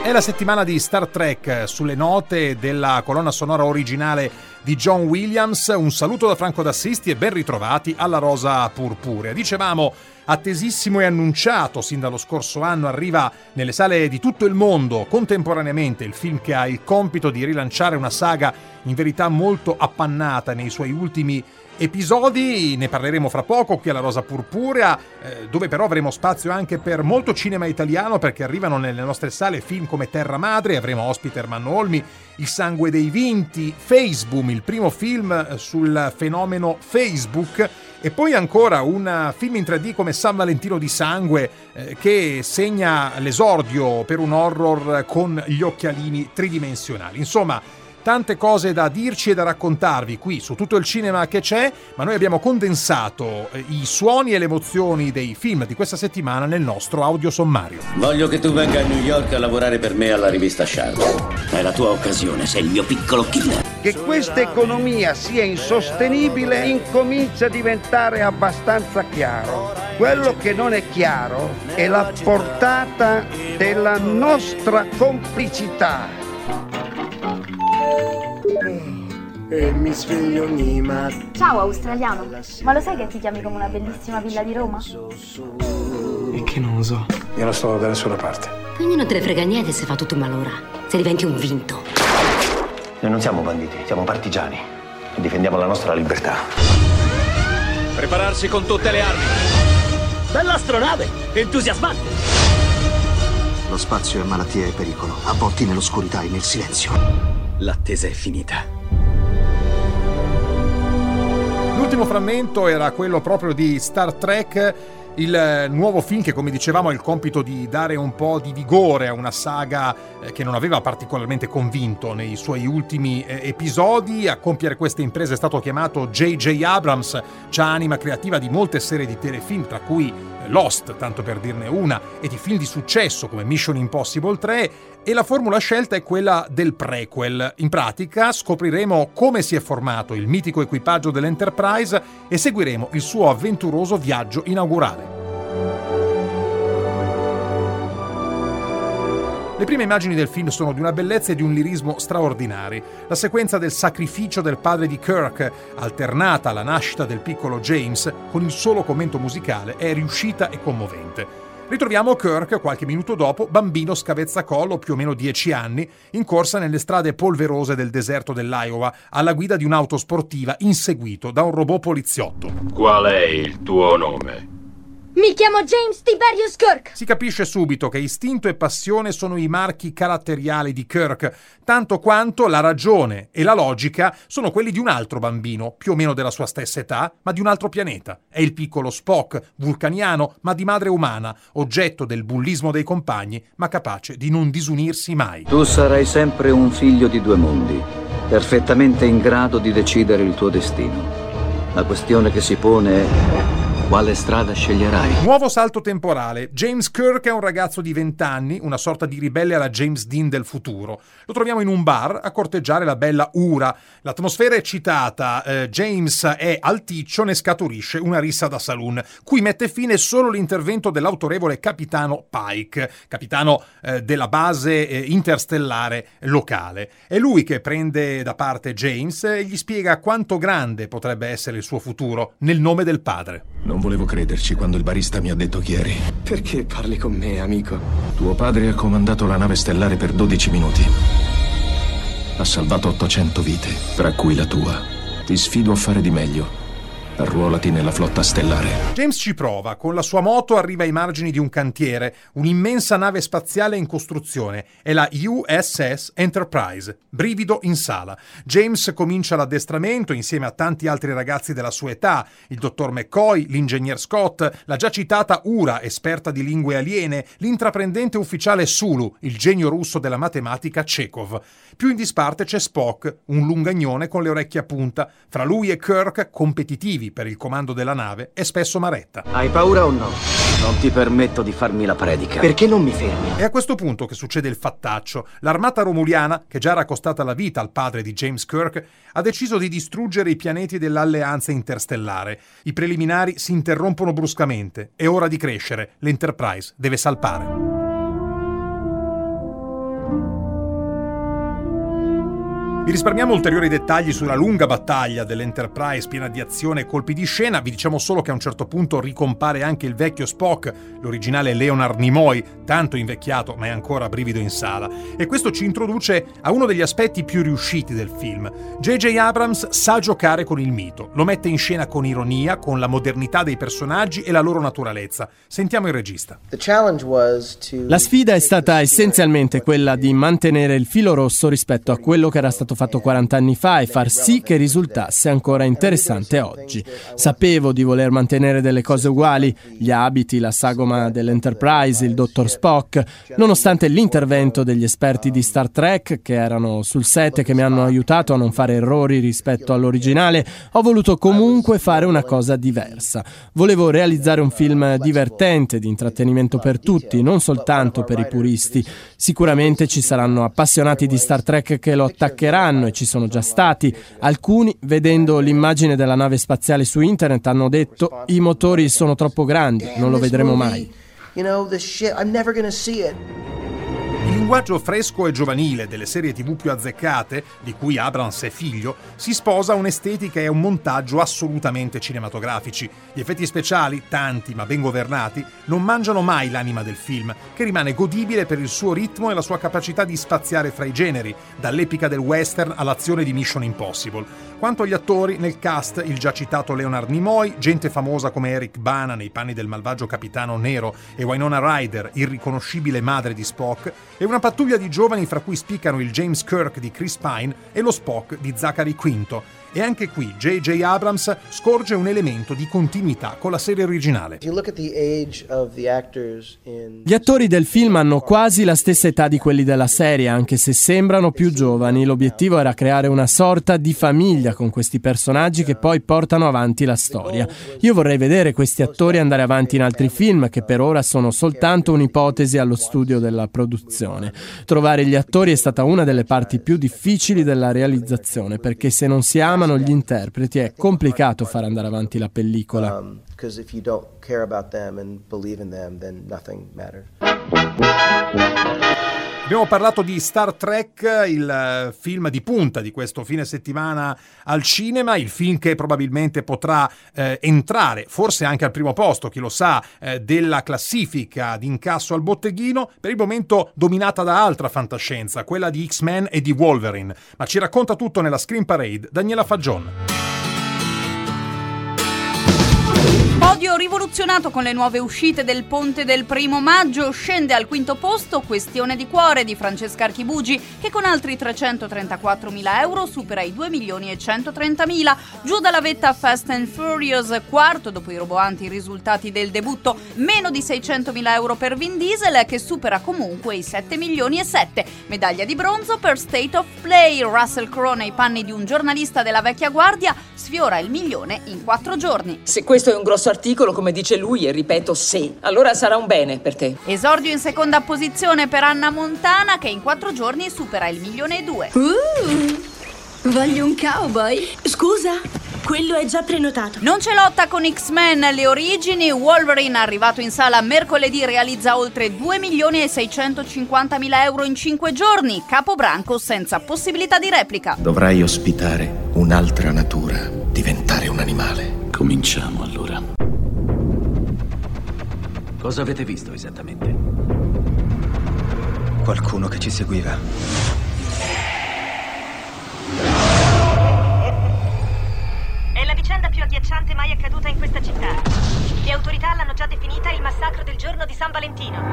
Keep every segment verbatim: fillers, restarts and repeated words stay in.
È la settimana di Star Trek, sulle note della colonna sonora originale di John Williams. Un saluto da Franco D'Assisti e ben ritrovati alla Rosa Purpurea. Dicevamo, attesissimo e annunciato sin dallo scorso anno, arriva nelle sale di tutto il mondo contemporaneamente il film che ha il compito di rilanciare una saga in verità molto appannata nei suoi ultimi episodi. Ne parleremo fra poco qui alla Rosa Purpurea, eh, dove però avremo spazio anche per molto cinema italiano, perché arrivano nelle nostre sale film come Terra Madre, avremo ospite Ermanno Olmi, Il sangue dei vinti, Facebook, il primo film sul fenomeno Facebook, e poi ancora un film in tre D come San Valentino di sangue, eh, che segna l'esordio per un horror con gli occhialini tridimensionali. Insomma, tante cose da dirci e da raccontarvi qui su tutto il cinema che c'è, ma noi abbiamo condensato i suoni e le emozioni dei film di questa settimana nel nostro audio sommario. Voglio che tu venga a New York a lavorare per me alla rivista Sharp. È la tua occasione, sei il mio piccolo killer. Che questa economia sia insostenibile incomincia a diventare abbastanza chiaro. Quello che non è chiaro è la portata della nostra complicità. E mi sveglio ogni mattina. Ciao australiano, ma lo sai che ti chiami come una bellissima villa di Roma? E che non lo so. Io non sto da nessuna parte. Quindi non te ne frega niente se fa tutto malora, se diventi un vinto. Noi non siamo banditi, siamo partigiani e difendiamo la nostra libertà. Prepararsi con tutte le armi. Bella astronave, entusiasmante. Lo spazio è malattia e pericolo, avvolti nell'oscurità e nel silenzio. L'attesa è finita. L'ultimo frammento era quello proprio di Star Trek, il nuovo film che, come dicevamo, ha il compito di dare un po' di vigore a una saga che non aveva particolarmente convinto nei suoi ultimi episodi. A compiere questa impresa è stato chiamato J J Abrams, già anima creativa di molte serie di telefilm, tra cui Lost, tanto per dirne una, e di film di successo come Mission Impossible tre, e la formula scelta è quella del prequel. In pratica scopriremo come si è formato il mitico equipaggio dell'Enterprise e seguiremo il suo avventuroso viaggio inaugurale. Le prime immagini del film sono di una bellezza e di un lirismo straordinari. La sequenza del sacrificio del padre di Kirk, alternata alla nascita del piccolo James, con il solo commento musicale, è riuscita e commovente. Ritroviamo Kirk qualche minuto dopo, bambino scavezzacollo, più o meno dieci anni, in corsa nelle strade polverose del deserto dell'Iowa, alla guida di un'auto sportiva, inseguito da un robot poliziotto. Qual è il tuo nome? Mi chiamo James Tiberius Kirk. Si capisce subito che istinto e passione sono i marchi caratteriali di Kirk, tanto quanto la ragione e la logica sono quelli di un altro bambino, più o meno della sua stessa età, ma di un altro pianeta. È il piccolo Spock, vulcaniano, ma di madre umana, oggetto del bullismo dei compagni, ma capace di non disunirsi mai. Tu sarai sempre un figlio di due mondi, perfettamente in grado di decidere il tuo destino. La questione che si pone è: quale strada sceglierai? Nuovo salto temporale. James Kirk è un ragazzo di venti anni, una sorta di ribelle alla James Dean del futuro. Lo troviamo in un bar a corteggiare la bella Uhura. L'atmosfera è eccitata, eh, James è alticcio, ne scaturisce una rissa da saloon, cui mette fine solo l'intervento dell'autorevole capitano Pike, capitano eh, della base eh, interstellare locale. È lui che prende da parte James e gli spiega quanto grande potrebbe essere il suo futuro nel nome del padre. Non volevo crederci quando il barista mi ha detto chi eri. Perché parli con me, amico? Tuo padre ha comandato la nave stellare per dodici minuti. Ha salvato ottocento vite, tra cui la tua. Ti sfido a fare di meglio. Arruolati nella flotta stellare. James ci prova. Con la sua moto arriva ai margini di un cantiere, un'immensa nave spaziale in costruzione. È la U S S Enterprise. Brivido in sala. James comincia l'addestramento insieme a tanti altri ragazzi della sua età, il dottor McCoy, l'ingegner Scott, la già citata Uhura, esperta di lingue aliene, l'intraprendente ufficiale Sulu, il genio russo della matematica Chekhov. Più in disparte c'è Spock, un lungagnone con le orecchie a punta. Fra lui e Kirk, competitivi per il comando della nave, e spesso maretta. Hai paura o no? Non ti permetto di farmi la predica. Perché non mi fermi? È a questo punto che succede il fattaccio. L'armata romuliana, che già era costata la vita al padre di James Kirk, ha deciso di distruggere i pianeti dell'alleanza interstellare. I preliminari si interrompono bruscamente. È ora di crescere. L'Enterprise deve salpare. Vi risparmiamo ulteriori dettagli sulla lunga battaglia dell'Enterprise piena di azione e colpi di scena, vi diciamo solo che a un certo punto ricompare anche il vecchio Spock, l'originale Leonard Nimoy, tanto invecchiato ma è ancora brivido in sala, e questo ci introduce a uno degli aspetti più riusciti del film. J J Abrams sa giocare con il mito, lo mette in scena con ironia, con la modernità dei personaggi e la loro naturalezza. Sentiamo il regista. La sfida è stata essenzialmente quella di mantenere il filo rosso rispetto a quello che era stato fatto quaranta anni fa e far sì che risultasse ancora interessante oggi. Sapevo di voler mantenere delle cose uguali, gli abiti, la sagoma dell'Enterprise, il dottor Spock, nonostante l'intervento degli esperti di Star Trek che erano sul set e che mi hanno aiutato a non fare errori rispetto all'originale, ho voluto comunque fare una cosa diversa. Volevo realizzare un film divertente, di intrattenimento per tutti, non soltanto per i puristi. Sicuramente ci saranno appassionati di Star Trek che lo attaccheranno, e ci sono già stati. Alcuni, vedendo l'immagine della nave spaziale su internet, hanno detto: i motori sono troppo grandi, non lo vedremo mai. Il linguaggio fresco e giovanile delle serie tivù più azzeccate, di cui Abrams è figlio, si sposa a un'estetica e a un montaggio assolutamente cinematografici. Gli effetti speciali, tanti ma ben governati, non mangiano mai l'anima del film, che rimane godibile per il suo ritmo e la sua capacità di spaziare fra i generi, dall'epica del western all'azione di Mission Impossible. Quanto agli attori, nel cast il già citato Leonard Nimoy, gente famosa come Eric Bana nei panni del malvagio capitano nero e Winona Ryder, irriconoscibile madre di Spock, e una pattuglia di giovani fra cui spiccano il James Kirk di Chris Pine e lo Spock di Zachary Quinto. E anche qui J J Abrams scorge un elemento di continuità con la serie originale. Gli attori del film hanno quasi la stessa età di quelli della serie, anche se sembrano più giovani. L'obiettivo era creare una sorta di famiglia con questi personaggi che poi portano avanti la storia. Io vorrei vedere questi attori andare avanti in altri film, che per ora sono soltanto un'ipotesi allo studio della produzione. Trovare gli attori è stata una delle parti più difficili della realizzazione, perché se non si amano gli interpreti è complicato far andare avanti la pellicola. Abbiamo parlato di Star Trek, il film di punta di questo fine settimana al cinema, il film che probabilmente potrà eh, entrare, forse anche al primo posto, chi lo sa, eh, della classifica di incasso al botteghino, per il momento dominata da altra fantascienza, quella di X-Men e di Wolverine. Ma ci racconta tutto nella Screen Parade Daniela Faggion. Podio rivoluzionato con le nuove uscite del ponte del primo maggio, scende al quinto posto Questione di cuore di Francesca Archibugi, che con altri trecentotrentaquattromila euro supera i due milioni e centotrentamila. Giù dalla vetta Fast and Furious, quarto dopo i roboanti risultati del debutto, meno di seicentomila euro per Vin Diesel, che supera comunque i sette milioni e sette. Medaglia di bronzo per State of Play, Russell Crowe nei panni di un giornalista della vecchia guardia sfiora il milione in quattro giorni. Se questo è un grosso articolo, come dice lui, e ripeto se, allora sarà un bene per te. Esordio in seconda posizione per Anna Montana, che in quattro giorni supera il milione e due. Uh, voglio un cowboy. Scusa, quello è già prenotato. Non c'è lotta con X-Men, le origini. Wolverine, arrivato in sala mercoledì, realizza oltre due milioni e seicentocinquantamila euro in cinque giorni. Capobranco senza possibilità di replica. Dovrai ospitare un'altra natura, diventare un animale. Cominciamo allora. Cosa avete visto esattamente? Qualcuno che ci seguiva. È la vicenda più agghiacciante mai accaduta in questa città. Le autorità l'hanno già definita il massacro del giorno di San Valentino.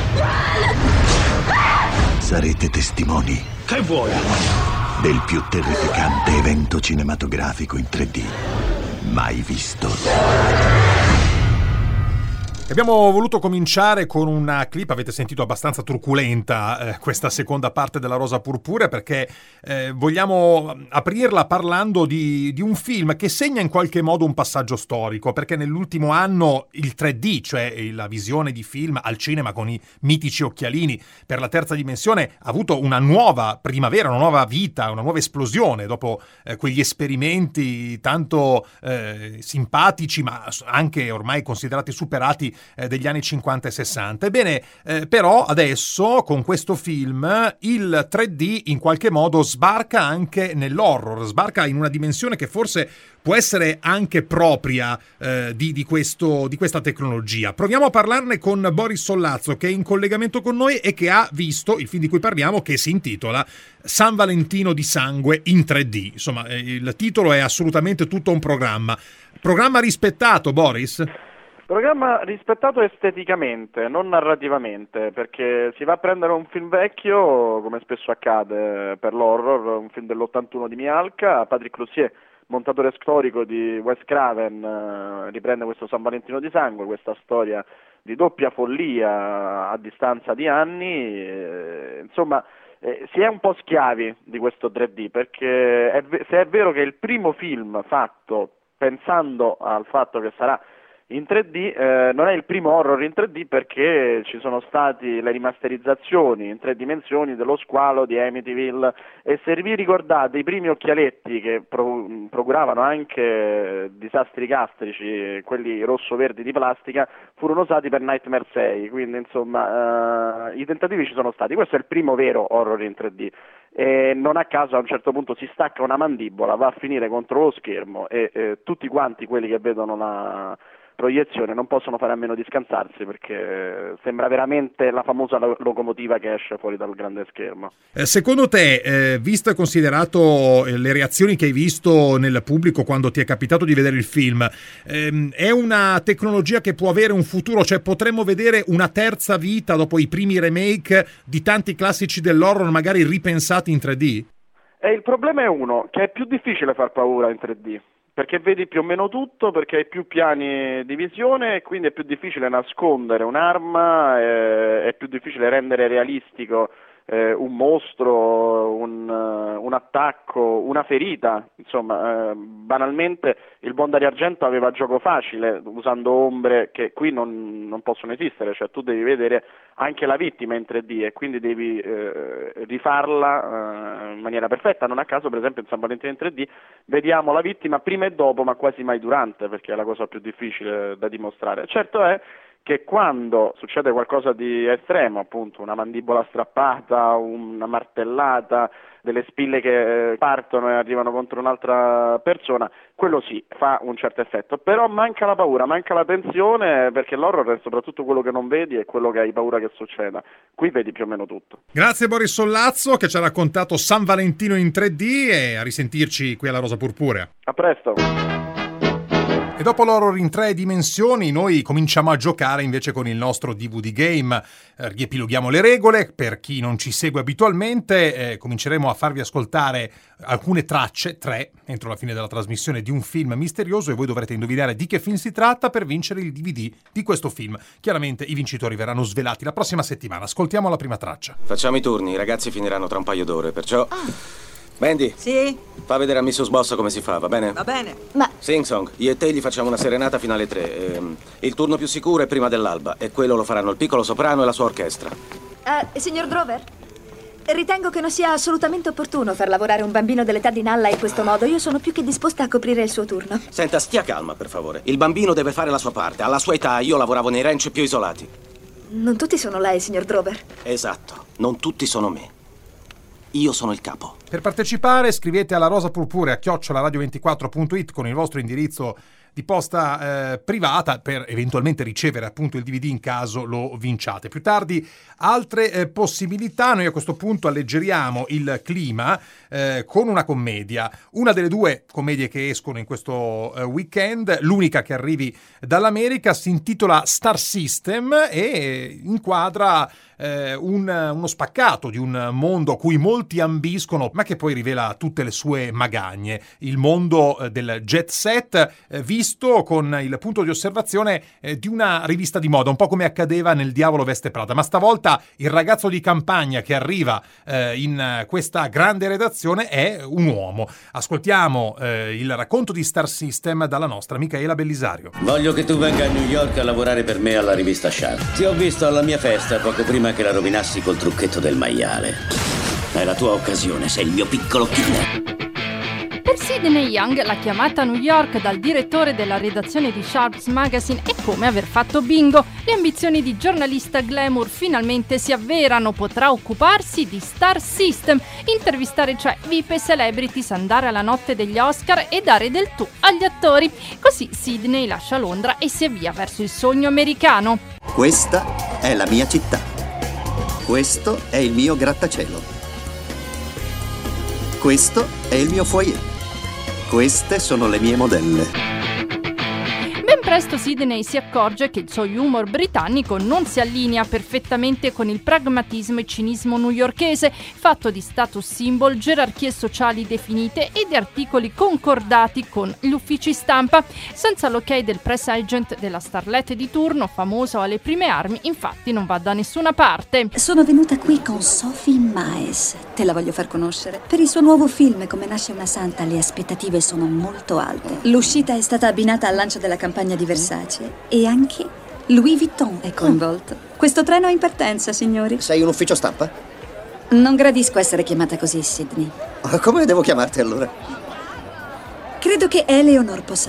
Sarete testimoni. Che vuoi? Del più terrificante evento cinematografico in tre D mai visto. Abbiamo voluto cominciare con una clip, avete sentito, abbastanza truculenta, eh, questa seconda parte della Rosa Purpurea, perché eh, vogliamo aprirla parlando di, di un film che segna in qualche modo un passaggio storico, perché nell'ultimo anno il tre D, cioè la visione di film al cinema con i mitici occhialini per la terza dimensione, ha avuto una nuova primavera, una nuova vita, una nuova esplosione dopo eh, quegli esperimenti tanto eh, simpatici ma anche ormai considerati superati eh, degli anni cinquanta e sessanta. Ebbene, eh, però adesso con questo film il tre D in qualche modo sbarca anche nell'horror, sbarca in una dimensione che forse può essere anche propria eh, di, di, questo, di questa tecnologia. Proviamo a parlarne con Boris Sollazzo, che è in collegamento con noi e che ha visto il film di cui parliamo, che si intitola San Valentino di sangue in tre D. Insomma, eh, il titolo è assolutamente tutto un programma. Programma rispettato, Boris? Programma rispettato esteticamente, non narrativamente, perché si va a prendere un film vecchio, come spesso accade per l'horror, un film dell'ottantuno di Mihalka, Patrick Lussier, montatore storico di Wes Craven, eh, riprende questo San Valentino di sangue, questa storia di doppia follia a distanza di anni, eh, insomma eh, si è un po' schiavi di questo tre D, perché è, se è vero che è il primo film fatto pensando al fatto che sarà in tre D, eh, non è il primo horror in tre D, perché ci sono stati le rimasterizzazioni in tre dimensioni dello Squalo di Amityville, e se vi ricordate i primi occhialetti che pro- procuravano anche disastri gastrici, quelli rosso-verdi di plastica, furono usati per Nightmare sei, quindi insomma eh, i tentativi ci sono stati. Questo è il primo vero horror in tre D. E non a caso a un certo punto si stacca una mandibola, va a finire contro lo schermo e eh, tutti quanti quelli che vedono la proiezione non possono fare a meno di scansarsi, perché sembra veramente la famosa lo- locomotiva che esce fuori dal grande schermo. Eh, secondo te, eh, visto e considerato eh, le reazioni che hai visto nel pubblico quando ti è capitato di vedere il film, ehm, è una tecnologia che può avere un futuro? Cioè potremmo vedere una terza vita dopo i primi remake di tanti classici dell'horror, magari ripensati in tre D? E il problema è uno, che è più difficile far paura in tre D, perché vedi più o meno tutto, perché hai più piani di visione e quindi è più difficile nascondere un'arma, eh, è più difficile rendere realistico eh, un mostro, un, uh, un attacco, una ferita. Insomma, eh, banalmente il buon Dario Argento aveva gioco facile usando ombre che qui non, non possono esistere, cioè tu devi vedere anche la vittima in tre D e quindi devi eh, rifarla eh, in maniera perfetta. Non a caso, per esempio, in San Valentino in tre D vediamo la vittima prima e dopo, ma quasi mai durante, perché è la cosa più difficile da dimostrare. Certo è che quando succede qualcosa di estremo, appunto una mandibola strappata, una martellata, delle spille che partono e arrivano contro un'altra persona, quello sì, fa un certo effetto, però manca la paura, manca la tensione, perché l'horror è soprattutto quello che non vedi e quello che hai paura che succeda. Qui vedi più o meno tutto. Grazie Boris Sollazzo, che ci ha raccontato San Valentino in tre D, e a risentirci qui alla Rosa Purpurea. A presto. E dopo l'horror in tre dimensioni, noi cominciamo a giocare invece con il nostro D V D game. Eh, riepiloghiamo le regole. Per chi non ci segue abitualmente, eh, cominceremo a farvi ascoltare alcune tracce, tre, entro la fine della trasmissione, di un film misterioso, e voi dovrete indovinare di che film si tratta per vincere il D V D di questo film. Chiaramente i vincitori verranno svelati la prossima settimana. Ascoltiamo la prima traccia. Facciamo i turni, i ragazzi finiranno tra un paio d'ore, perciò... Oh. Mandy? Sì? Fa vedere a missus Boss come si fa, va bene? Va bene. Ma... Sing Song, io e te gli facciamo una serenata fino alle tre. Ehm, il turno più sicuro è prima dell'alba, e quello lo faranno il piccolo soprano e la sua orchestra. Uh, signor Grover? Ritengo che non sia assolutamente opportuno far lavorare un bambino dell'età di Nalla in questo modo. Io sono più che disposta a coprire il suo turno. Senta, stia calma, per favore. Il bambino deve fare la sua parte. Alla sua età io lavoravo nei ranch più isolati. Non tutti sono lei, signor Grover. Esatto, non tutti sono me. Io sono il capo. Per partecipare scrivete alla rosa purpurea chiocciola radio ventiquattro punto it con il vostro indirizzo di posta eh, privata, per eventualmente ricevere appunto il D V D in caso lo vinciate. Più tardi altre eh, possibilità. Noi a questo punto alleggeriamo il clima eh, con una commedia, una delle due commedie che escono in questo eh, weekend, l'unica che arrivi dall'America, si intitola Star System e inquadra eh, un, uno spaccato di un mondo a cui molti ambiscono, ma che poi rivela tutte le sue magagne, il mondo eh, del jet set, eh, visto con il punto di osservazione eh, di una rivista di moda, un po' come accadeva nel Diavolo Veste Prada, ma stavolta il ragazzo di campagna che arriva eh, in questa grande redazione è un uomo. Ascoltiamo eh, il racconto di Star System dalla nostra Micaela Bellisario. Voglio che tu venga a New York a lavorare per me alla rivista Sharp. Ti ho visto alla mia festa poco prima che la rovinassi col trucchetto del maiale. È la tua occasione, sei il mio piccolo killer. Persi Sidney Young l'ha chiamata a New York dal direttore della redazione di Sharp's Magazine è come aver fatto bingo. Le ambizioni di giornalista glamour finalmente si avverano, potrà occuparsi di Star System, intervistare cioè V I P e celebrities, andare alla notte degli Oscar e dare del tu agli attori. Così Sidney lascia Londra e si avvia verso il sogno americano. Questa è la mia città. Questo è il mio grattacielo. Questo è il mio foyer. Queste sono le mie modelle. Ben presto Sidney si accorge che il suo humor britannico non si allinea perfettamente con il pragmatismo e cinismo newyorkese, fatto di status symbol, gerarchie sociali definite e di articoli concordati con gli uffici stampa. Senza l'ok del press agent della starlet di turno, famosa alle prime armi, infatti non va da nessuna parte. Sono venuta qui con Sophie Maes, te la voglio far conoscere. Per il suo nuovo film Come nasce una santa le aspettative sono molto alte. L'uscita è stata abbinata al lancio della campagna di Versace e anche Louis Vuitton è coinvolto. Questo treno è in partenza, signori. Sei un ufficio stampa? Non gradisco essere chiamata così, Sidney. Come devo chiamarti allora? Credo che Eleanor possa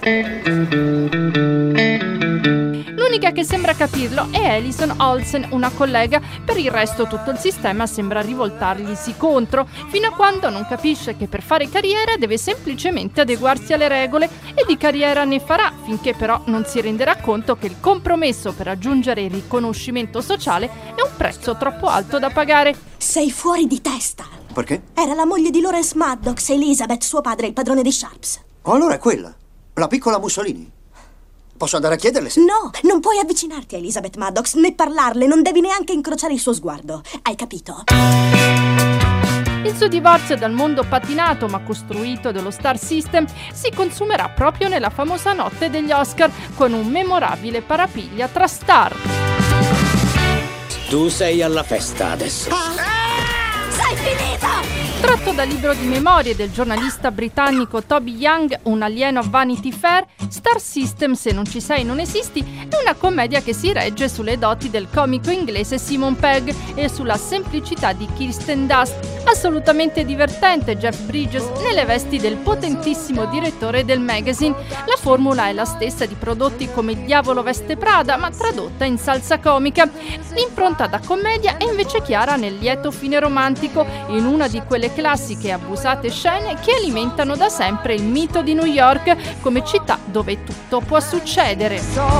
andare. L'unica che sembra capirlo è Alison Olsen, una collega. Per il resto tutto il sistema sembra rivoltarglisi contro, fino a quando non capisce che per fare carriera deve semplicemente adeguarsi alle regole, e di carriera ne farà, finché però non si renderà conto che il compromesso per raggiungere il riconoscimento sociale è un prezzo troppo alto da pagare. Sei fuori di testa! Perché? Era la moglie di Lawrence Maddox, Elizabeth, suo padre, il padrone di Sharps. Oh, allora è quella, la piccola Mussolini. Posso andare a chiederle se... No, non puoi avvicinarti a Elizabeth Maddox né parlarle, non devi neanche incrociare il suo sguardo. Hai capito? Il suo divorzio dal mondo patinato ma costruito dello Star System si consumerà proprio nella famosa notte degli Oscar, con un memorabile parapiglia tra star. Tu sei alla festa adesso. Sei finita! Tratto dal libro di memorie del giornalista britannico Toby Young, Un alieno a Vanity Fair, Star System, se non ci sei non esisti, è una commedia che si regge sulle doti del comico inglese Simon Pegg e sulla semplicità di Kirsten Dunst. Assolutamente divertente Jeff Bridges nelle vesti del potentissimo direttore del magazine. La formula è la stessa di prodotti come Il diavolo veste Prada, ma tradotta in salsa comica. L'impronta da commedia è invece chiara nel lieto fine romantico, in una di quelle classiche e abusate scene che alimentano da sempre il mito di New York come città dove tutto può succedere.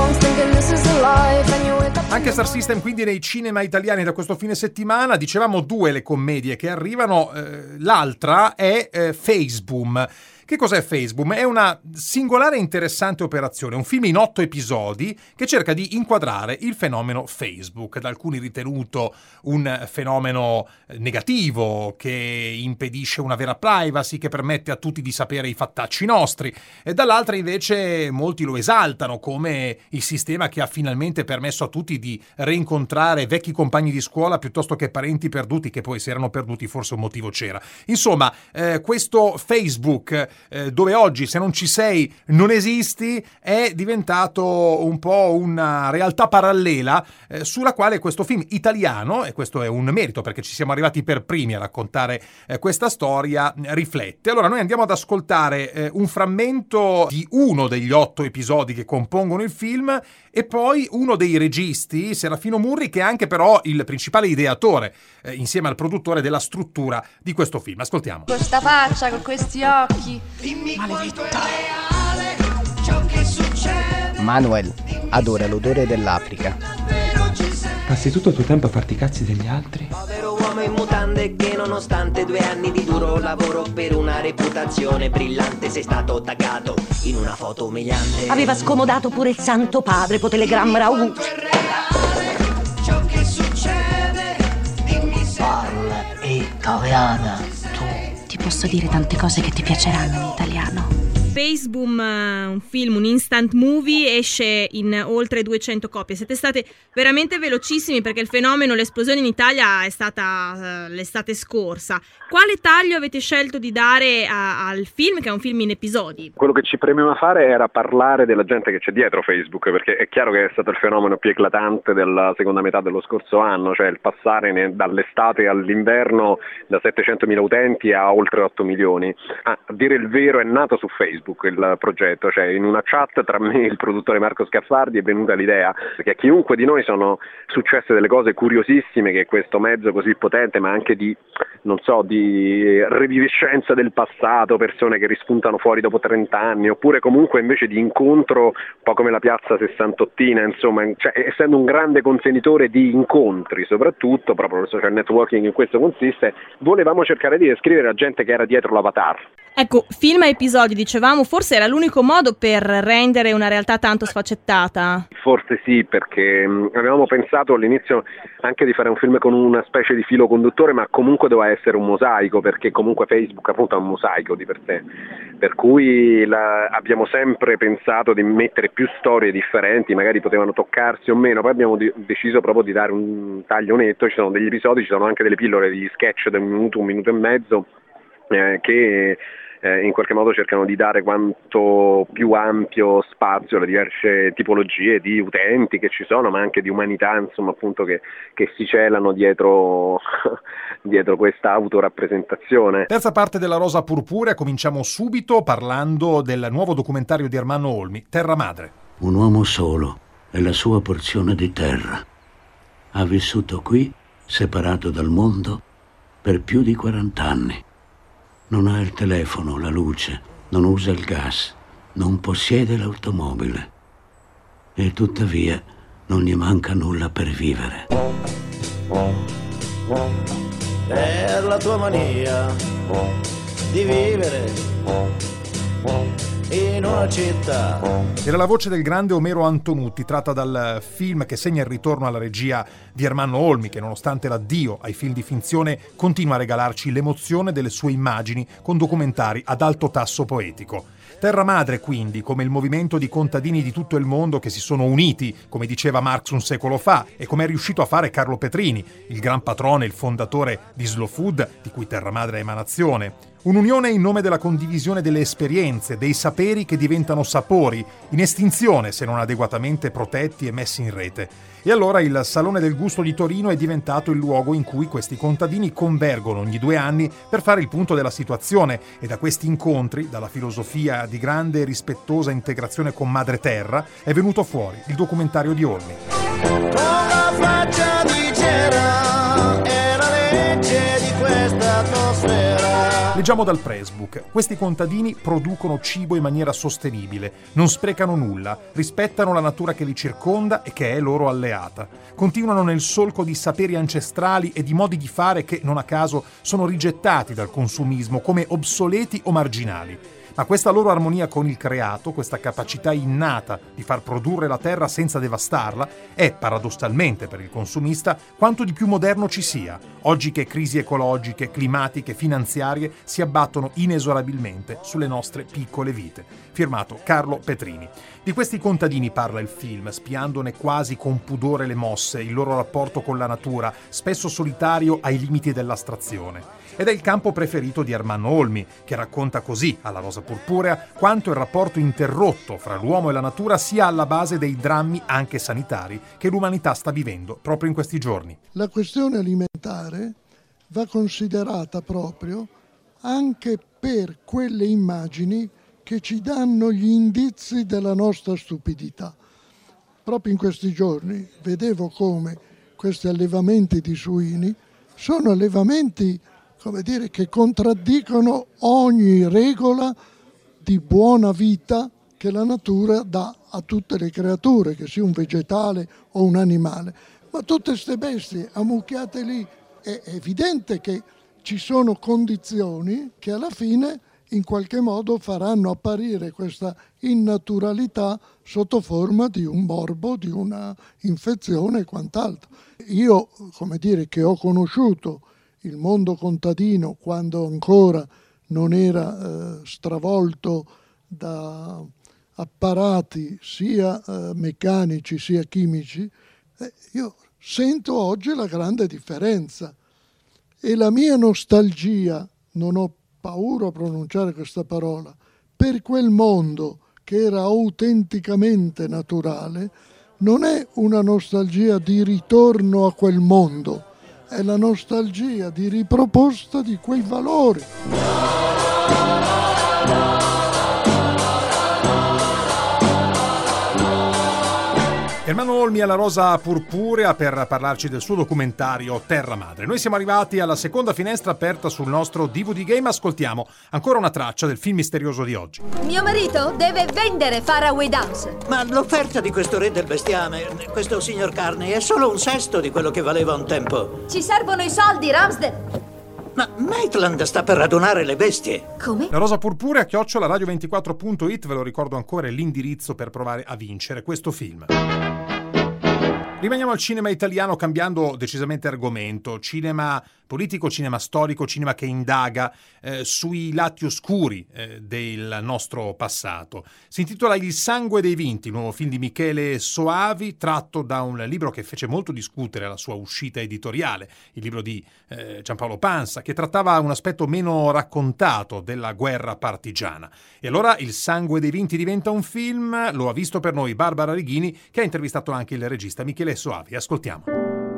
Anche Star System quindi nei cinema italiani da questo fine settimana. Dicevamo due le commedie che arrivano, eh, l'altra è eh, Faceboom. Che cos'è Faceboom? È una singolare e interessante operazione, un film in otto episodi che cerca di inquadrare il fenomeno Facebook, da alcuni ritenuto un fenomeno negativo che impedisce una vera privacy, che permette a tutti di sapere i fattacci nostri, e dall'altra invece molti lo esaltano come il sistema che ha finalmente permesso a tutti di rincontrare vecchi compagni di scuola piuttosto che parenti perduti, che poi si erano perduti forse un motivo c'era. Insomma, eh, questo Facebook Eh, dove oggi se non ci sei non esisti, è diventato un po' una realtà parallela eh, sulla quale questo film italiano, e questo è un merito perché ci siamo arrivati per primi a raccontare eh, questa storia, riflette. Allora noi andiamo ad ascoltare eh, un frammento di uno degli otto episodi che compongono il film e poi uno dei registi, Serafino Murri, che è anche però il principale ideatore eh, insieme al produttore della struttura di questo film. Ascoltiamo. Questa faccia con questi occhi. Maledetta. Manuel adora l'odore dell'Africa. Passi tutto il tuo tempo a farti i cazzi degli altri? Povero uomo in mutande che nonostante due anni di duro lavoro per una reputazione brillante sei stato taggato in una foto umiliante. Aveva scomodato pure il Santo Padre, po' telegramma Raul. Ciò che succede, dimmi se parla italiana tu. Ti posso dire tante cose che ti piaceranno in italiano. Spaceboom, un film, un instant movie, esce in oltre duecento copie. Siete state veramente velocissimi perché il fenomeno, l'esplosione in Italia è stata uh, l'estate scorsa. Quale taglio avete scelto di dare a, al film, che è un film in episodi? Quello che ci premeva fare era parlare della gente che c'è dietro Facebook, perché è chiaro che è stato il fenomeno più eclatante della seconda metà dello scorso anno, cioè il passare ne, dall'estate all'inverno da settecentomila utenti a oltre otto milioni. Ah, a dire il vero, è nato su Facebook il progetto, cioè in una chat tra me e il produttore Marco Scaffardi è venuta l'idea, perché a chiunque di noi sono successe delle cose curiosissime che questo mezzo così potente, ma anche di, non so, di riviviscenza del passato, persone che rispuntano fuori dopo trenta anni, oppure comunque invece di incontro, un po' come la piazza sessantottina, insomma, cioè, essendo un grande contenitore di incontri, soprattutto proprio il social networking in questo consiste, volevamo cercare di descrivere la gente che era dietro l'avatar. Ecco, film a episodi, dicevamo, forse era l'unico modo per rendere una realtà tanto sfaccettata? Forse sì, perché mh, avevamo pensato all'inizio anche di fare un film con una specie di filo conduttore, ma comunque doveva essere un mosaico, perché comunque Facebook appunto è un mosaico di per sé, per cui la, abbiamo sempre pensato di mettere più storie differenti, magari potevano toccarsi o meno, poi abbiamo di, deciso proprio di dare un taglio netto. Ci sono degli episodi, ci sono anche delle pillole, degli sketch da un minuto, un minuto e mezzo, eh, che Eh, in qualche modo cercano di dare quanto più ampio spazio alle diverse tipologie di utenti che ci sono, ma anche di umanità, insomma, appunto, che, che si celano dietro, dietro questa autorappresentazione. Terza parte della Rosa Purpurea, cominciamo subito parlando del nuovo documentario di Ermanno Olmi, Terra Madre. Un uomo solo e la sua porzione di terra. Ha vissuto qui, separato dal mondo, per più di quarant'anni. Non ha il telefono, la luce, non usa il gas, non possiede l'automobile. E tuttavia non gli manca nulla per vivere. È la tua mania di vivere in una città. Era la voce del grande Omero Antonutti, tratta dal film che segna il ritorno alla regia di Ermanno Olmi, che nonostante l'addio ai film di finzione continua a regalarci l'emozione delle sue immagini con documentari ad alto tasso poetico. Terra Madre, quindi, come il movimento di contadini di tutto il mondo che si sono uniti, come diceva Marx un secolo fa, e come è riuscito a fare Carlo Petrini, il gran patrone, il fondatore di Slow Food, di cui Terra Madre è emanazione. Un'unione in nome della condivisione delle esperienze, dei saperi che diventano sapori, in estinzione se non adeguatamente protetti e messi in rete. E allora il Salone del Gusto di Torino è diventato il luogo in cui questi contadini convergono ogni due anni per fare il punto della situazione, e da questi incontri, dalla filosofia di grande e rispettosa integrazione con Madre Terra, è venuto fuori il documentario di Olmi. Con la faccia di cera è la legge di questa atmosfera. Leggiamo dal pressbook. Questi contadini producono cibo in maniera sostenibile, non sprecano nulla, rispettano la natura che li circonda e che è loro alleata. Continuano nel solco di saperi ancestrali e di modi di fare che, non a caso, sono rigettati dal consumismo come obsoleti o marginali. Ma questa loro armonia con il creato, questa capacità innata di far produrre la terra senza devastarla, è, paradossalmente per il consumista, quanto di più moderno ci sia, oggi che crisi ecologiche, climatiche, finanziarie si abbattono inesorabilmente sulle nostre piccole vite. Firmato Carlo Petrini. Di questi contadini parla il film, spiandone quasi con pudore le mosse, il loro rapporto con la natura, spesso solitario ai limiti dell'astrazione. Ed è il campo preferito di Ermanno Olmi, che racconta così, alla Rosa Purpurea, quanto il rapporto interrotto fra l'uomo e la natura sia alla base dei drammi anche sanitari che l'umanità sta vivendo proprio in questi giorni. La questione alimentare va considerata proprio anche per quelle immagini che ci danno gli indizi della nostra stupidità. Proprio in questi giorni vedevo come questi allevamenti di suini sono allevamenti, come dire, che contraddicono ogni regola di buona vita che la natura dà a tutte le creature, che sia un vegetale o un animale. Ma tutte queste bestie ammucchiate lì, è evidente che ci sono condizioni che alla fine in qualche modo faranno apparire questa innaturalità sotto forma di un morbo, di una infezione e quant'altro. Io, come dire, che ho conosciuto il mondo contadino quando ancora non era eh, stravolto da apparati sia eh, meccanici sia chimici, eh, io sento oggi la grande differenza. E la mia nostalgia, non ho paura a pronunciare questa parola, per quel mondo che era autenticamente naturale, non è una nostalgia di ritorno a quel mondo, è la nostalgia di riproposta di quei valori. Ermanno Olmi alla Rosa Purpurea per parlarci del suo documentario Terra Madre. Noi siamo arrivati alla seconda finestra aperta sul nostro D V D Game. Ascoltiamo ancora una traccia del film misterioso di oggi. Mio marito deve vendere Faraway Downs. Ma l'offerta di questo re del bestiame, questo signor Carney, è solo un sesto di quello che valeva un tempo. Ci servono i soldi, Ramsden. Ma Maitland sta per radunare le bestie. Come? La Rosa Purpurea chiocciola radio ventiquattro punto it, ve lo ricordo ancora, è l'indirizzo per provare a vincere questo film. Rimaniamo al cinema italiano cambiando decisamente argomento. Cinema politico, cinema storico, cinema che indaga eh, sui lati oscuri eh, del nostro passato. Si intitola Il sangue dei vinti, il nuovo film di Michele Soavi, tratto da un libro che fece molto discutere alla sua uscita editoriale, il libro di eh, Giampaolo Pansa, che trattava un aspetto meno raccontato della guerra partigiana. E allora Il sangue dei vinti diventa un film, lo ha visto per noi Barbara Righini, che ha intervistato anche il regista Michele Soavi. Ascoltiamo.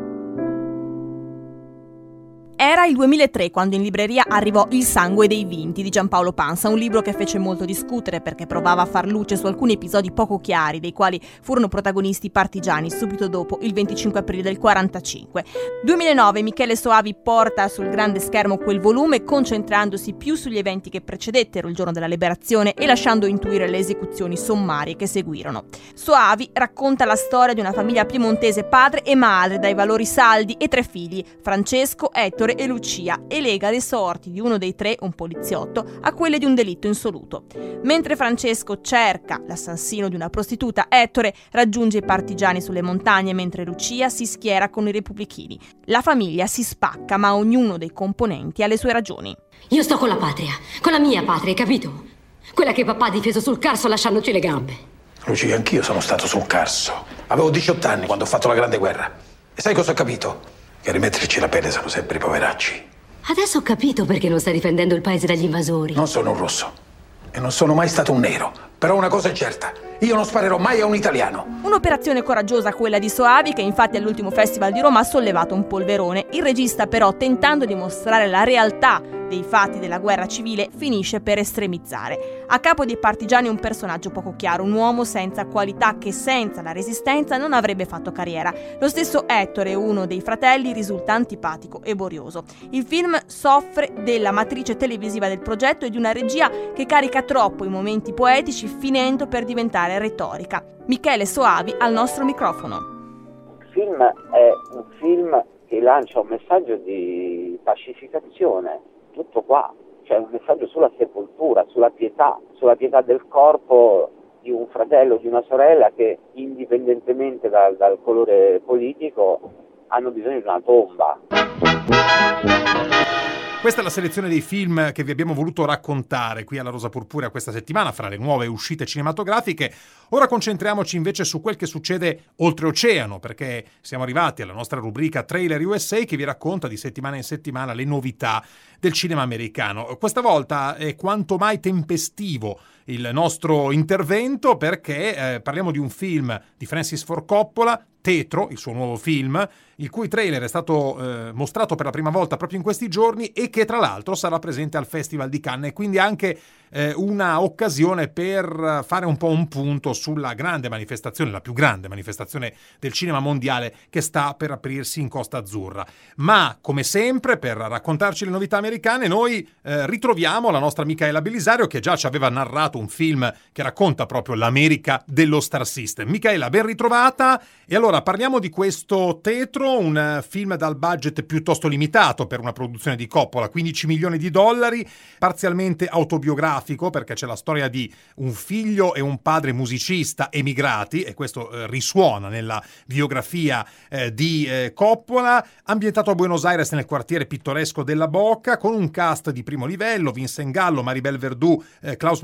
Era il duemilatré quando in libreria arrivò Il sangue dei vinti di Giampaolo Pansa, un libro che fece molto discutere perché provava a far luce su alcuni episodi poco chiari, dei quali furono protagonisti partigiani subito dopo il venticinque aprile del quarantacinque. duemilanove Michele Soavi porta sul grande schermo quel volume, concentrandosi più sugli eventi che precedettero il giorno della liberazione e lasciando intuire le esecuzioni sommarie che seguirono. Soavi racconta la storia di una famiglia piemontese, padre e madre, dai valori saldi, e tre figli, Francesco, Ettore e Lucia, e lega le sorti di uno dei tre, un poliziotto, a quelle di un delitto insoluto. Mentre Francesco cerca l'assassino di una prostituta, Ettore raggiunge i partigiani sulle montagne, mentre Lucia si schiera con i repubblichini. La famiglia si spacca, ma ognuno dei componenti ha le sue ragioni. Io sto con la patria, con la mia patria, capito? Quella che papà ha difeso sul Carso lasciandoci le gambe. Lucia, anch'io sono stato sul Carso. Avevo diciotto anni quando ho fatto la Grande Guerra. E sai cosa ho capito? Che a rimetterci la pelle sono sempre i poveracci. Adesso ho capito perché non stai difendendo il paese dagli invasori. Non sono un rosso e non sono mai stato un nero. Però una cosa è certa, io non sparerò mai a un italiano. Un'operazione coraggiosa quella di Soavi, che infatti all'ultimo Festival di Roma ha sollevato un polverone. Il regista però, tentando di mostrare la realtà dei fatti della guerra civile, finisce per estremizzare. A capo dei partigiani un personaggio poco chiaro, un uomo senza qualità che senza la resistenza non avrebbe fatto carriera. Lo stesso Ettore, uno dei fratelli, risulta antipatico e borioso. Il film soffre della matrice televisiva del progetto e di una regia che carica troppo i momenti poetici, finendo per diventare retorica. Michele Soavi al nostro microfono. Il film è un film che lancia un messaggio di pacificazione, tutto qua, cioè un messaggio sulla sepoltura, sulla pietà, sulla pietà del corpo di un fratello, di una sorella che indipendentemente dal, dal colore politico hanno bisogno di una tomba. Questa è la selezione dei film che vi abbiamo voluto raccontare qui alla Rosa Purpurea questa settimana, fra le nuove uscite cinematografiche. Ora concentriamoci invece su quel che succede oltreoceano, perché siamo arrivati alla nostra rubrica Trailer U S A, che vi racconta di settimana in settimana le novità del cinema americano. Questa volta è quanto mai tempestivo il nostro intervento, perché eh, parliamo di un film di Francis Ford Coppola, Tetro, il suo nuovo film, il cui trailer è stato eh, mostrato per la prima volta proprio in questi giorni e che tra l'altro sarà presente al Festival di Cannes, e quindi anche eh, una occasione per fare un po' un punto sulla grande manifestazione, la più grande manifestazione del cinema mondiale che sta per aprirsi in Costa Azzurra. Ma come sempre, per raccontarci le novità americane, noi eh, ritroviamo la nostra Micaela Bellisario, che già ci aveva narrato un film che racconta proprio l'America dello Star System. Micaela, ben ritrovata. E allora parliamo di questo Tetro, un film dal budget piuttosto limitato per una produzione di Coppola, quindici milioni di dollari, parzialmente autobiografico perché c'è la storia di un figlio e un padre musicista emigrati, e questo eh, risuona nella biografia eh, di eh, Coppola, ambientato a Buenos Aires nel quartiere pittoresco della Boca, con un cast di primo livello: Vincent Gallo, Maribel Verdú, eh, Klaus Maria Brandão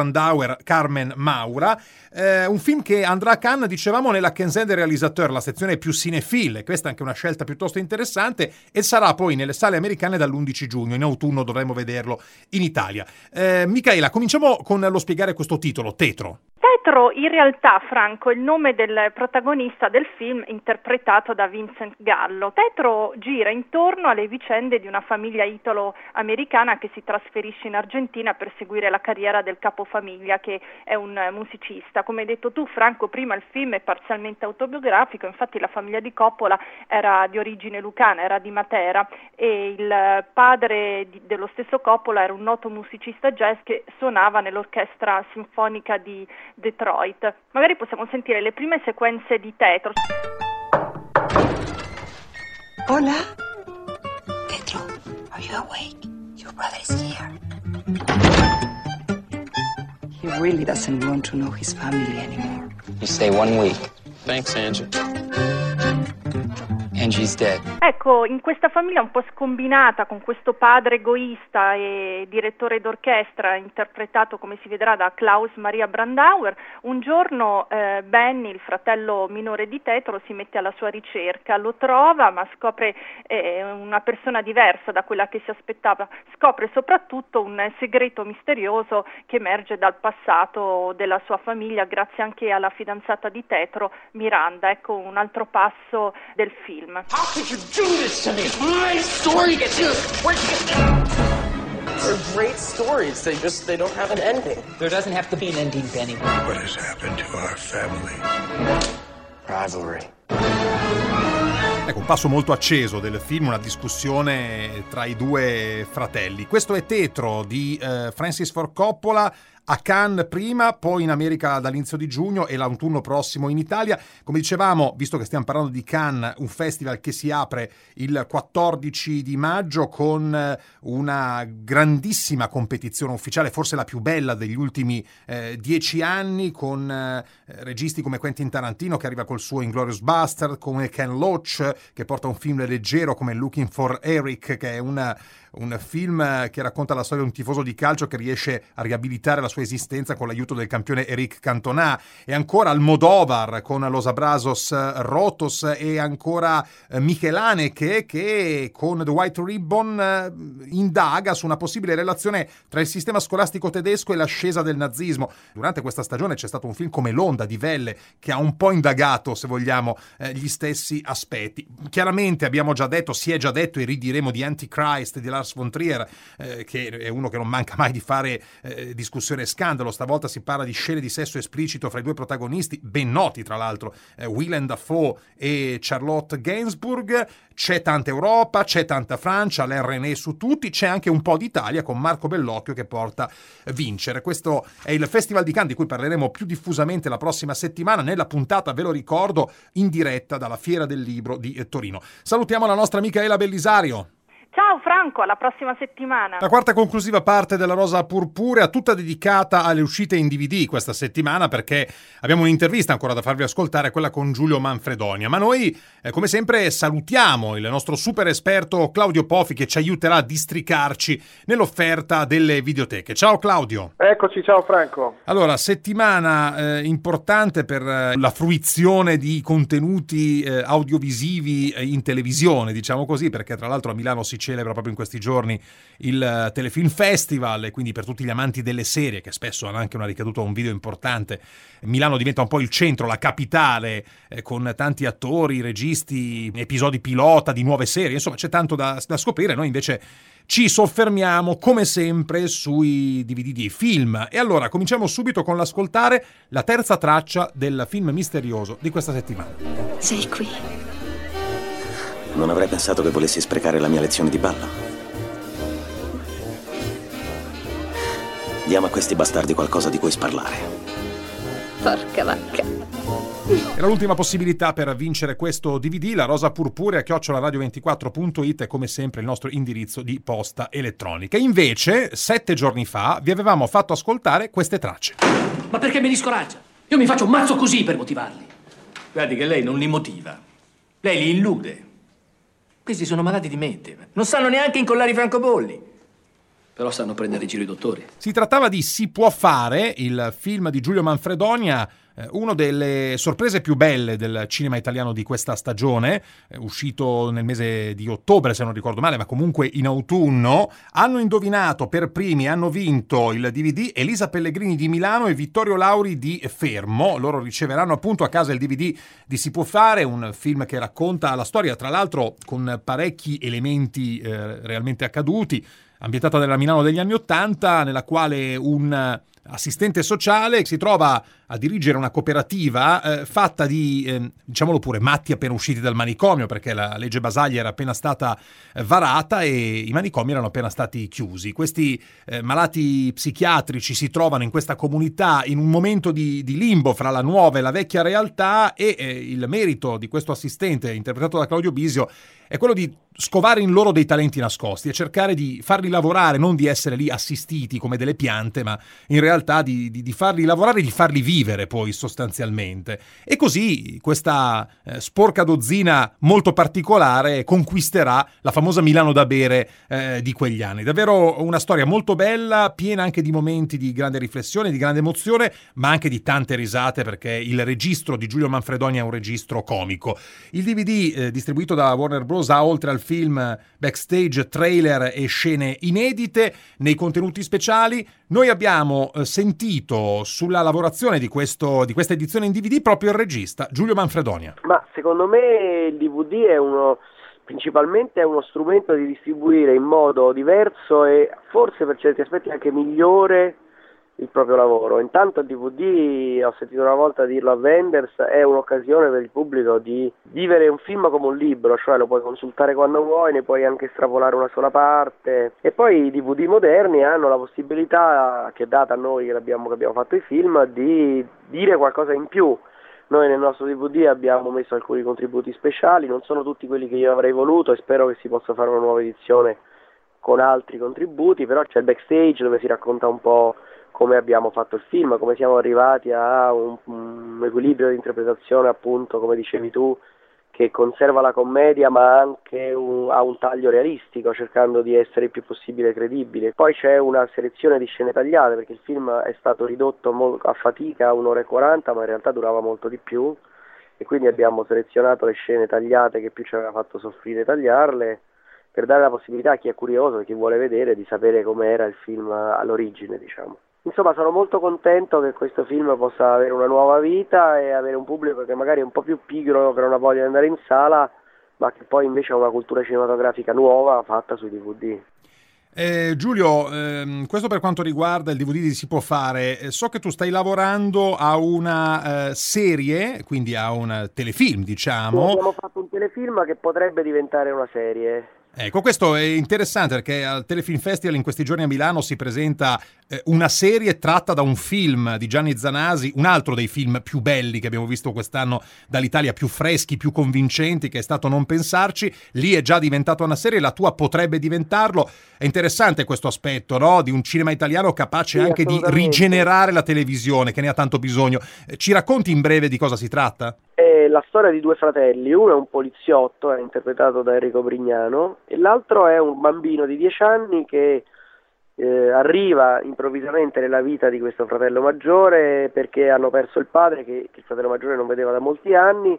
Brandauer, Carmen Maura. Eh, un film che andrà a Cannes, dicevamo, nella Quinzaine des Réalisateurs, la sezione più cinefile. Questa è anche una scelta piuttosto interessante, e sarà poi nelle sale americane dall'undici giugno. In autunno dovremo vederlo in Italia. Eh, Micaela, cominciamo con lo spiegare questo titolo, Tetro. Tetro, in realtà, Franco, è il nome del protagonista del film interpretato da Vincent Gallo. Tetro gira intorno alle vicende di una famiglia italo-americana che si trasferisce in Argentina per seguire la carriera del capofamiglia, che è un musicista. Come hai detto tu, Franco, prima il film è parzialmente autobiografico, infatti la famiglia di Coppola era di origine lucana, era di Matera, e il padre di, dello stesso Coppola era un noto musicista jazz che suonava nell'orchestra sinfonica di Detroit. Magari possiamo sentire le prime sequenze di Tetro. Hola. Tetro, are you awake? Your brother is here. He really doesn't want to know his family anymore. You stay one week. Thanks, Angie. Angie's dead. Ecco, in questa famiglia un po' scombinata, con questo padre egoista e direttore d'orchestra interpretato, come si vedrà, da Klaus Maria Brandauer, un giorno eh, Benny, il fratello minore di Tetro, si mette alla sua ricerca, lo trova ma scopre eh, una persona diversa da quella che si aspettava, scopre soprattutto un segreto misterioso che emerge dal passato della sua famiglia grazie anche alla fidanzata di Tetro, Miranda. Ecco un altro passo del film. How could you do this to me? My story gets you. They're great stories. They just they don't have an ending. There doesn't have to be an ending, Benny. What has happened to our family? Rivalry. Ecco, un passo molto acceso del film, una discussione tra i due fratelli. Questo è Tetro di eh, Francis Ford Coppola, a Cannes prima, poi in America dall'inizio di giugno e l'autunno prossimo in Italia. Come dicevamo, visto che stiamo parlando di Cannes, un festival che si apre il quattordici di maggio con una grandissima competizione ufficiale, forse la più bella degli ultimi eh, dieci anni, con eh, registi come Quentin Tarantino che arriva col suo Inglourious Bastard, come Ken Loach che porta un film leggero come Looking for Eric, che è una un film che racconta la storia di un tifoso di calcio che riesce a riabilitare la sua esistenza con l'aiuto del campione Eric Cantona, e ancora Almodóvar con Los Abrazos Rotos, e ancora Michelane che, che con The White Ribbon indaga su una possibile relazione tra il sistema scolastico tedesco e l'ascesa del nazismo. Durante questa stagione c'è stato un film come L'Onda di Welle che ha un po' indagato, se vogliamo, eh, gli stessi aspetti. Chiaramente abbiamo già detto, si è già detto e ridiremo di Antichrist di Lars von Trier, eh, che è uno che non manca mai di fare eh, discussione e scandalo. Stavolta si parla di scene di sesso esplicito fra i due protagonisti, ben noti tra l'altro, eh, Willem Dafoe e Charlotte Gainsbourg. C'è tanta Europa, c'è tanta Francia, Alain René su tutti, c'è anche un po' d'Italia con Marco Bellocchio che porta a vincere. Questo è il Festival di Cannes di cui parleremo più diffusamente la prossima settimana nella puntata, ve lo ricordo, in diretta dalla Fiera del Libro di Torino. Salutiamo la nostra Micaela Bellisario. Ciao Franco, alla prossima settimana. La quarta conclusiva parte della Rosa Purpurea, tutta dedicata alle uscite in D V D questa settimana, perché abbiamo un'intervista ancora da farvi ascoltare, quella con Giulio Manfredonia. Ma noi, eh, come sempre, salutiamo il nostro super esperto Claudio Pofi che ci aiuterà a districarci nell'offerta delle videoteche. Ciao Claudio. Eccoci, ciao Franco. Allora, settimana eh, importante per eh, la fruizione di contenuti eh, audiovisivi eh, in televisione, diciamo così, perché tra l'altro a Milano si celebra proprio in questi giorni il uh, Telefilm Festival, e quindi per tutti gli amanti delle serie, che spesso hanno anche una ricaduta, un video importante, Milano diventa un po' il centro, la capitale, eh, con tanti attori, registi, episodi pilota di nuove serie, insomma c'è tanto da, da scoprire. Noi invece ci soffermiamo come sempre sui D V D di film, e allora cominciamo subito con l'ascoltare la terza traccia del film misterioso di questa settimana. Sei qui. Non avrei pensato che volessi sprecare la mia lezione di ballo. Diamo a questi bastardi qualcosa di cui sparlare. Porca vacca. Era l'ultima possibilità per vincere questo D V D, la Rosa Purpurea chiocciola radio ventiquattro punto it è come sempre il nostro indirizzo di posta elettronica. Invece, sette giorni fa vi avevamo fatto ascoltare queste tracce. Ma perché mi discoraggia? Io mi faccio un mazzo così per motivarli. Guardi che lei non li motiva. Lei li illude. Questi sono malati di mente. Non sanno neanche incollare i francobolli. Però stanno a prendere in giro i dottori. Si trattava di Si può fare, il film di Giulio Manfredonia, eh, una delle sorprese più belle del cinema italiano di questa stagione, eh, uscito nel mese di ottobre se non ricordo male, ma comunque in autunno. Hanno indovinato per primi, hanno vinto il D V D Elisa Pellegrini di Milano e Vittorio Lauri di Fermo. Loro riceveranno appunto a casa il D V D di Si può fare, un film che racconta la storia, tra l'altro con parecchi elementi eh, realmente accaduti, ambientata nella Milano degli anni Ottanta, nella quale un assistente sociale si trova a dirigere una cooperativa eh, fatta di, eh, diciamolo pure, matti appena usciti dal manicomio, perché la legge Basaglia era appena stata eh, varata e i manicomi erano appena stati chiusi. Questi eh, malati psichiatrici si trovano in questa comunità in un momento di, di limbo fra la nuova e la vecchia realtà e eh, il merito di questo assistente, interpretato da Claudio Bisio, è quello di scovare in loro dei talenti nascosti e cercare di farli lavorare, non di essere lì assistiti come delle piante, ma in realtà di, di, di farli lavorare e di farli vivere poi sostanzialmente. E così questa eh, sporca dozzina molto particolare conquisterà la famosa Milano da bere eh, di quegli anni. Davvero una storia molto bella, piena anche di momenti di grande riflessione, di grande emozione, ma anche di tante risate, perché il registro di Giulio Manfredonia è un registro comico. Il D V D eh, distribuito da Warner Bros. Ha, oltre al film, backstage, trailer e scene inedite. Nei contenuti speciali noi abbiamo eh, sentito sulla lavorazione di, questo, di questa edizione in D V D proprio il regista Giulio Manfredonia. Ma secondo me il D V D è uno, principalmente è uno strumento di distribuire in modo diverso e forse per certi aspetti anche migliore il proprio lavoro. Intanto il D V D, ho sentito una volta dirlo a Wenders, è un'occasione per il pubblico di vivere un film come un libro, cioè lo puoi consultare quando vuoi, ne puoi anche estrapolare una sola parte. E poi i D V D moderni hanno la possibilità, che è data a noi che abbiamo, che abbiamo fatto i film, di dire qualcosa in più. Noi nel nostro D V D abbiamo messo alcuni contributi speciali, non sono tutti quelli che io avrei voluto e spero che si possa fare una nuova edizione con altri contributi, però c'è il backstage dove si racconta un po' come abbiamo fatto il film, come siamo arrivati a un, un equilibrio di interpretazione, appunto, come dicevi tu, che conserva la commedia ma anche un, ha un taglio realistico, cercando di essere il più possibile credibile. Poi c'è una selezione di scene tagliate, perché il film è stato ridotto mo- a fatica a un'ora e quaranta, ma in realtà durava molto di più, e quindi abbiamo selezionato le scene tagliate che più ci aveva fatto soffrire tagliarle, per dare la possibilità a chi è curioso e chi vuole vedere di sapere com'era il film all'origine, diciamo. Insomma, sono molto contento che questo film possa avere una nuova vita e avere un pubblico che magari è un po' più pigro, che non ha voglia di andare in sala, ma che poi invece ha una cultura cinematografica nuova fatta sui D V D. Eh, Giulio, ehm, questo per quanto riguarda il D V D di Si può fare, eh, so che tu stai lavorando a una eh, serie, quindi a un telefilm, diciamo. Sì, abbiamo fatto un telefilm che potrebbe diventare una serie. Ecco, questo è interessante perché al Telefilm Festival in questi giorni a Milano si presenta eh, una serie tratta da un film di Gianni Zanasi, un altro dei film più belli che abbiamo visto quest'anno dall'Italia, più freschi, più convincenti, che è stato Non pensarci. Lì è già diventato una serie, la tua potrebbe diventarlo. È interessante questo aspetto, no? Di un cinema italiano capace sì, anche di rigenerare la televisione, che ne ha tanto bisogno. Eh, ci racconti in breve di cosa si tratta? È la storia di due fratelli, uno è un poliziotto, è interpretato da Enrico Brignano, e l'altro è un bambino di dieci anni che eh, arriva improvvisamente nella vita di questo fratello maggiore perché hanno perso il padre che, che il fratello maggiore non vedeva da molti anni,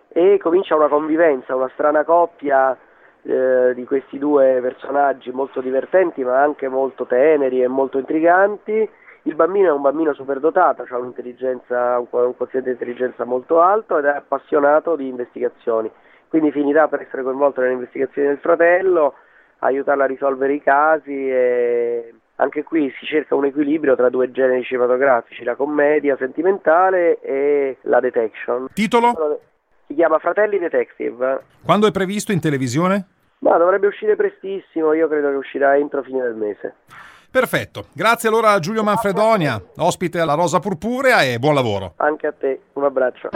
e comincia una convivenza, una strana coppia eh, di questi due personaggi molto divertenti ma anche molto teneri e molto intriganti. Il bambino è un bambino superdotato, ha un'intelligenza, un quoziente di intelligenza molto alto ed è appassionato di investigazioni. Quindi finirà per essere coinvolto nelle investigazioni del fratello, aiutarlo a risolvere i casi, e anche qui si cerca un equilibrio tra due generi cinematografici, la commedia sentimentale e la detection. Titolo? Si chiama Fratelli Detective. Quando è previsto in televisione? Ma dovrebbe uscire prestissimo, io credo che uscirà entro fine del mese. Perfetto, grazie allora a Giulio Manfredonia, ospite alla Rosa Purpurea, e buon lavoro. Anche a te, un abbraccio.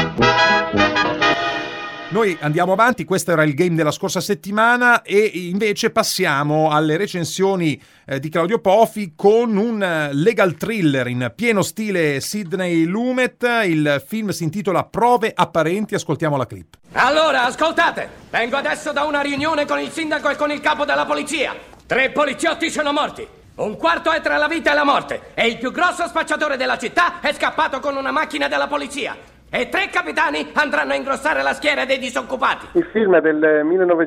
Noi andiamo avanti, questo era il game della scorsa settimana e invece passiamo alle recensioni eh, di Claudio Pofi con un legal thriller in pieno stile Sidney Lumet. Il film si intitola Prove apparenti, ascoltiamo la clip. Allora, ascoltate, vengo adesso da una riunione con il sindaco e con il capo della polizia. Tre poliziotti sono morti. Un quarto è tra la vita e la morte. E il più grosso spacciatore della città è scappato con una macchina della polizia. E tre capitani andranno a ingrossare la schiera dei disoccupati. Il film è del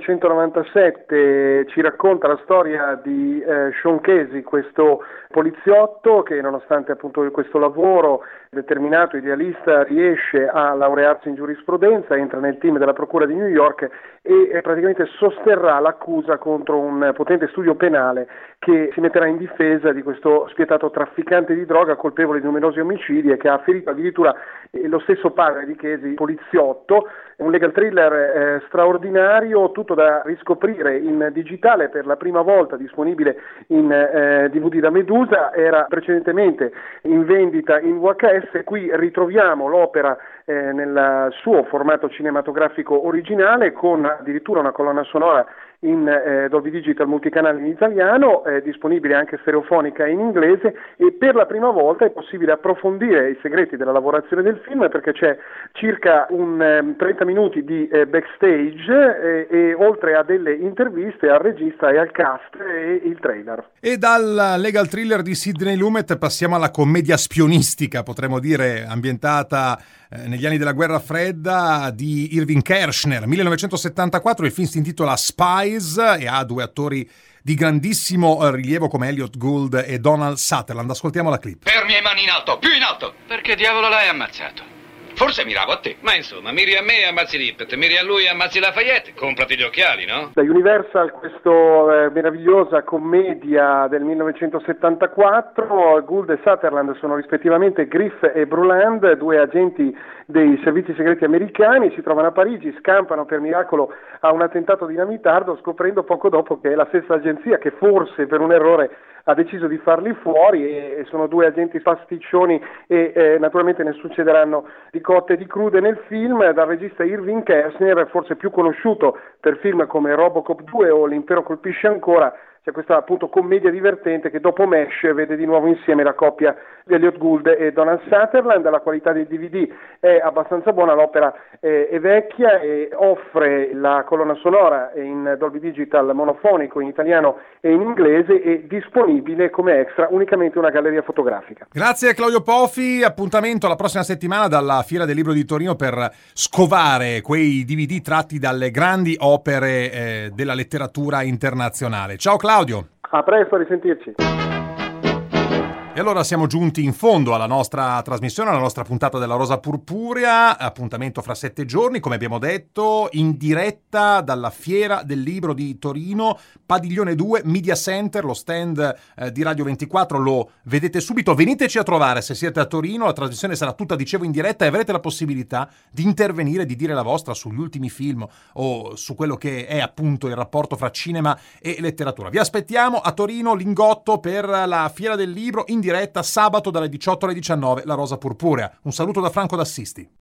millenovecentonovantasette, ci racconta la storia di eh, Sean Casey, questo poliziotto che nonostante appunto questo lavoro determinato, idealista, riesce a laurearsi in giurisprudenza, entra nel team della Procura di New York e eh, praticamente sosterrà l'accusa contro un potente studio penale che si metterà in difesa di questo spietato trafficante di droga colpevole di numerosi omicidi e che ha ferito addirittura eh, lo stesso padre di Casey, poliziotto. Un legal thriller eh, straordinario, tutto da riscoprire in digitale, per la prima volta disponibile in eh, D V D da Medusa, era precedentemente in vendita in V H S, qui ritroviamo l'opera eh, nel suo formato cinematografico originale con addirittura una colonna sonora in eh, Dolby Digital multicanale in italiano, eh, disponibile anche stereofonica in inglese, e per la prima volta è possibile approfondire i segreti della lavorazione del film perché c'è circa un eh, trenta minuti di eh, backstage eh, e oltre a delle interviste al regista e al cast e il trailer. E dal legal thriller di Sidney Lumet passiamo alla commedia spionistica, potremmo dire ambientata eh, negli anni della guerra fredda, di Irving Kershner. millenovecentosettantaquattro, il film si intitola Spy e ha due attori di grandissimo rilievo come Elliot Gould e Donald Sutherland. Ascoltiamo la clip. Fermi le mani in alto, più in alto! Perché diavolo l'hai ammazzato? Forse miravo a te. Ma insomma, miri a me e ammazzi Lippet, miri a lui e ammazzi Lafayette. Comprati gli occhiali, no? Da Universal, questa eh, meravigliosa commedia del millenovecentosettantaquattro, Gould e Sutherland sono rispettivamente Griff e Bruland, due agenti dei servizi segreti americani, si trovano a Parigi, scampano per miracolo a un attentato dinamitardo, scoprendo poco dopo che è la stessa agenzia che forse per un errore ha deciso di farli fuori, e sono due agenti pasticcioni e eh, naturalmente ne succederanno di cotte e di crude nel film. Dal regista Irving Kershner, forse più conosciuto per film come Robocop due o L'impero colpisce ancora, c'è questa appunto commedia divertente che dopo Mesh vede di nuovo insieme la coppia di Elliot Gould e Donald Sutherland. La qualità dei D V D è abbastanza buona, l'opera è, è vecchia e offre la colonna sonora in Dolby Digital monofonico in italiano e in inglese, e disponibile come extra unicamente una galleria fotografica. Grazie a Claudio Pofi, appuntamento alla prossima settimana dalla Fiera del Libro di Torino per scovare quei D V D tratti dalle grandi opere eh, della letteratura internazionale. Ciao Claudio. A presto, a risentirci. E allora siamo giunti in fondo alla nostra trasmissione, alla nostra puntata della Rosa Purpurea. Appuntamento fra sette giorni, come abbiamo detto, in diretta dalla Fiera del Libro di Torino, Padiglione due, Media Center, lo stand eh, di Radio ventiquattro, lo vedete subito. Veniteci a trovare se siete a Torino, la trasmissione sarà tutta, dicevo, in diretta e avrete la possibilità di intervenire, di dire la vostra sugli ultimi film o su quello che è appunto il rapporto fra cinema e letteratura. Vi aspettiamo a Torino, Lingotto, per la Fiera del Libro in diretta sabato dalle diciotto alle diciannove, la Rosa Purpurea. Un saluto da Franco D'Assisti.